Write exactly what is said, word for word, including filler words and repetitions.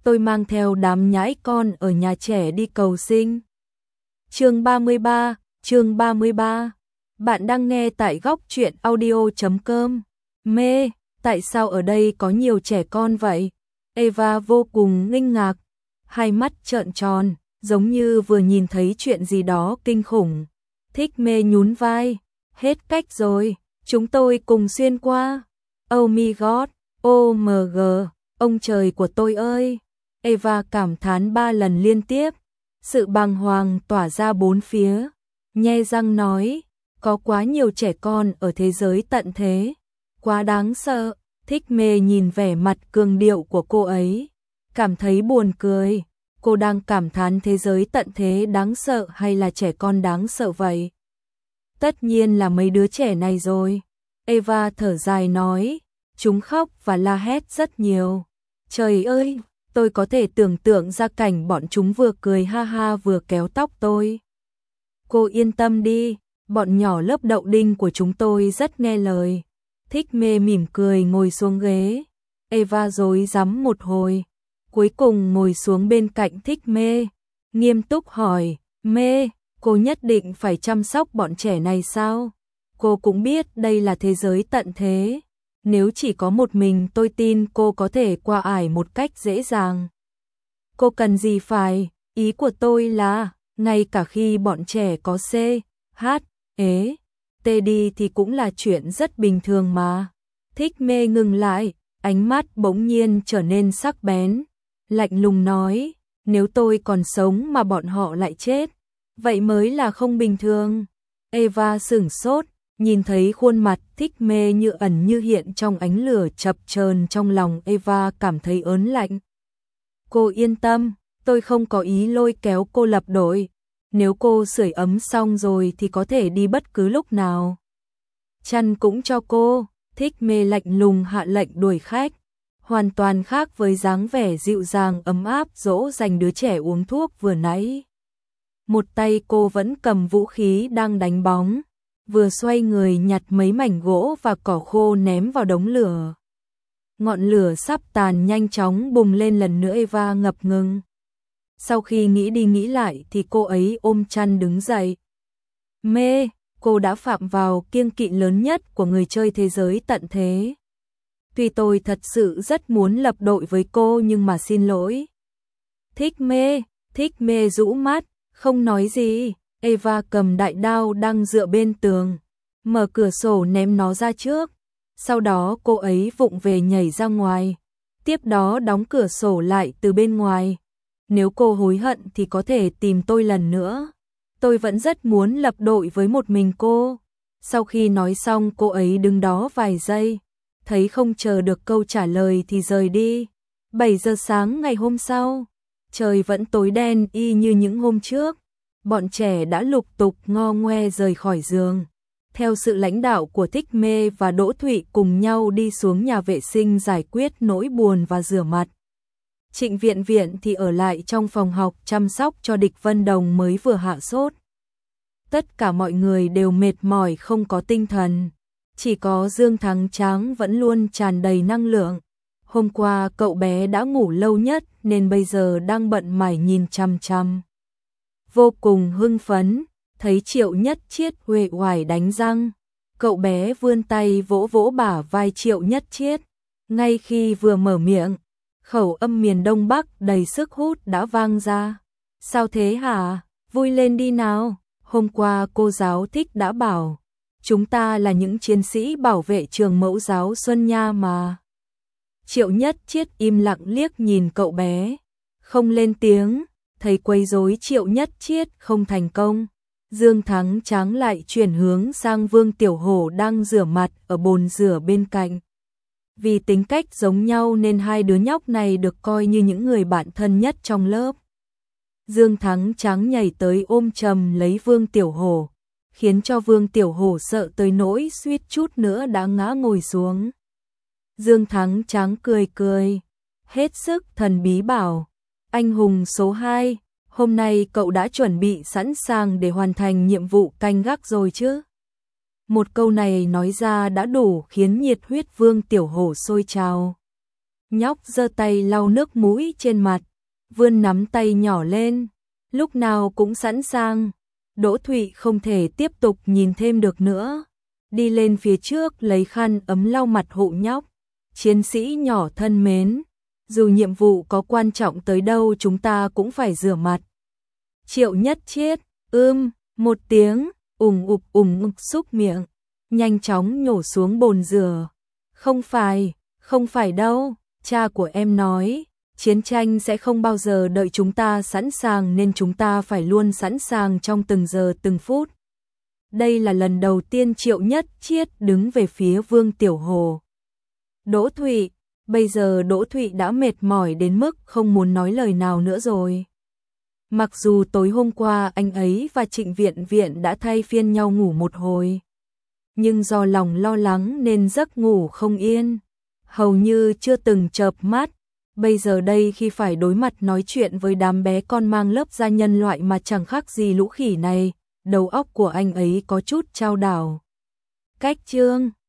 tôi mang theo đám nhãi con ở nhà trẻ đi cầu sinh. Chương ba mươi ba, chương ba mươi ba. Bạn đang nghe tại góc truyện audio chấm com. Mê, tại sao ở đây có nhiều trẻ con vậy? Eva vô cùng nghi ngạc, hai mắt trợn tròn, giống như vừa nhìn thấy chuyện gì đó kinh khủng. Thích Mê nhún vai, hết cách rồi, chúng tôi cùng xuyên qua. Oh my god, oh my god, ông trời của tôi ơi. Eva cảm thán ba lần liên tiếp, sự bàng hoàng tỏa ra bốn phía, nhe răng nói, có quá nhiều trẻ con ở thế giới tận thế, quá đáng sợ. Thích Mê nhìn vẻ mặt cường điệu của cô ấy, cảm thấy buồn cười. Cô đang cảm thán thế giới tận thế đáng sợ hay là trẻ con đáng sợ vậy? Tất nhiên là mấy đứa trẻ này rồi. Eva thở dài nói, chúng khóc và la hét rất nhiều. Trời ơi, tôi có thể tưởng tượng ra cảnh bọn chúng vừa cười ha ha vừa kéo tóc tôi. Cô yên tâm đi, bọn nhỏ lớp đậu đinh của chúng tôi rất nghe lời. Thích Mê mỉm cười ngồi xuống ghế. Eva rối rắm một hồi, cuối cùng ngồi xuống bên cạnh Thích Mê, nghiêm túc hỏi, Mê, cô nhất định phải chăm sóc bọn trẻ này sao? Cô cũng biết đây là thế giới tận thế, nếu chỉ có một mình tôi tin cô có thể qua ải một cách dễ dàng. Cô cần gì phải, ý của tôi là, ngay cả khi bọn trẻ có C, H, ế, T đi thì cũng là chuyện rất bình thường mà. Thích Mê ngừng lại, ánh mắt bỗng nhiên trở nên sắc bén, lạnh lùng nói, nếu tôi còn sống mà bọn họ lại chết, vậy mới là không bình thường. Eva sửng sốt, nhìn thấy khuôn mặt Thích Mê như ẩn như hiện trong ánh lửa chập chờn, trong lòng Eva cảm thấy ớn lạnh. Cô yên tâm, tôi không có ý lôi kéo cô lập đội. Nếu cô sưởi ấm xong rồi thì có thể đi bất cứ lúc nào. Chăn cũng cho cô. Thích Mê lạnh lùng hạ lệnh đuổi khách, hoàn toàn khác với dáng vẻ dịu dàng ấm áp dỗ dành đứa trẻ uống thuốc vừa nãy. Một tay cô vẫn cầm vũ khí đang đánh bóng, vừa xoay người nhặt mấy mảnh gỗ và cỏ khô ném vào đống lửa. Ngọn lửa sắp tàn nhanh chóng bùng lên lần nữa. Eva ngập ngừng. Sau khi nghĩ đi nghĩ lại thì cô ấy ôm chăn đứng dậy. Mê, cô đã phạm vào kiêng kỵ lớn nhất của người chơi thế giới tận thế. Tuy tôi thật sự rất muốn lập đội với cô nhưng mà xin lỗi. Thích Mê, Thích Mê rũ mắt, không nói gì. Eva cầm đại đao đang dựa bên tường, mở cửa sổ ném nó ra trước. Sau đó cô ấy vụng về nhảy ra ngoài, tiếp đó đóng cửa sổ lại từ bên ngoài. Nếu cô hối hận thì có thể tìm tôi lần nữa. Tôi vẫn rất muốn lập đội với một mình cô. Sau khi nói xong cô ấy đứng đó vài giây, thấy không chờ được câu trả lời thì rời đi. bảy giờ sáng ngày hôm sau, trời vẫn tối đen y như những hôm trước. Bọn trẻ đã lục tục ngo ngoe rời khỏi giường. Theo sự lãnh đạo của Thích Mê và Đỗ Thụy cùng nhau đi xuống nhà vệ sinh giải quyết nỗi buồn và rửa mặt. Trịnh Viện Viện thì ở lại trong phòng học chăm sóc cho Địch Vân Đồng mới vừa hạ sốt. Tất cả mọi người đều mệt mỏi không có tinh thần. Chỉ có Dương Thắng Tráng vẫn luôn tràn đầy năng lượng. Hôm qua cậu bé đã ngủ lâu nhất nên bây giờ đang bận mải nhìn chăm chăm. Vô cùng hưng phấn, thấy Triệu Nhất Chiết uể oải đánh răng. Cậu bé vươn tay vỗ vỗ bả vai Triệu Nhất Chiết. Ngay khi vừa mở miệng, khẩu âm miền Đông Bắc đầy sức hút đã vang ra. Sao thế hả? Vui lên đi nào. Hôm qua cô giáo Thích đã bảo, chúng ta là những chiến sĩ bảo vệ trường mẫu giáo Xuân Nha mà. Triệu Nhất Chiết im lặng liếc nhìn cậu bé, không lên tiếng. Thấy quấy rối Triệu Nhất Chiết không thành công, Dương Thắng Tráng lại chuyển hướng sang Vương Tiểu Hổ đang rửa mặt ở bồn rửa bên cạnh. Vì tính cách giống nhau nên hai đứa nhóc này được coi như những người bạn thân nhất trong lớp. Dương Thắng Tráng nhảy tới ôm chầm lấy Vương Tiểu Hổ, khiến cho Vương Tiểu Hổ sợ tới nỗi suýt chút nữa đã ngã ngồi xuống. Dương Thắng Tráng cười cười, hết sức thần bí bảo, anh hùng số hai, hôm nay cậu đã chuẩn bị sẵn sàng để hoàn thành nhiệm vụ canh gác rồi chứ? Một câu này nói ra đã đủ khiến nhiệt huyết Vương Tiểu Hổ sôi trào. Nhóc giơ tay lau nước mũi trên mặt, vươn nắm tay nhỏ lên, lúc nào cũng sẵn sàng. Đỗ Thụy không thể tiếp tục nhìn thêm được nữa, đi lên phía trước lấy khăn ấm lau mặt hộ nhóc. Chiến sĩ nhỏ thân mến, dù nhiệm vụ có quan trọng tới đâu chúng ta cũng phải rửa mặt. Triệu Nhất Chiết, ưm, một tiếng, ủng ục ủng ục xúc miệng, nhanh chóng nhổ xuống bồn rửa. Không phải, không phải đâu, cha của em nói, chiến tranh sẽ không bao giờ đợi chúng ta sẵn sàng nên chúng ta phải luôn sẵn sàng trong từng giờ từng phút. Đây là lần đầu tiên Triệu Nhất Chiết đứng về phía Vương Tiểu Hồ. Đỗ Thụy, bây giờ Đỗ Thụy đã mệt mỏi đến mức không muốn nói lời nào nữa rồi. Mặc dù tối hôm qua anh ấy và Trịnh Viện Viện đã thay phiên nhau ngủ một hồi, nhưng do lòng lo lắng nên giấc ngủ không yên, hầu như chưa từng chợp mắt. Bây giờ đây khi phải đối mặt nói chuyện với đám bé con mang lớp da nhân loại mà chẳng khác gì lũ khỉ này, đầu óc của anh ấy có chút chao đảo. Cách chương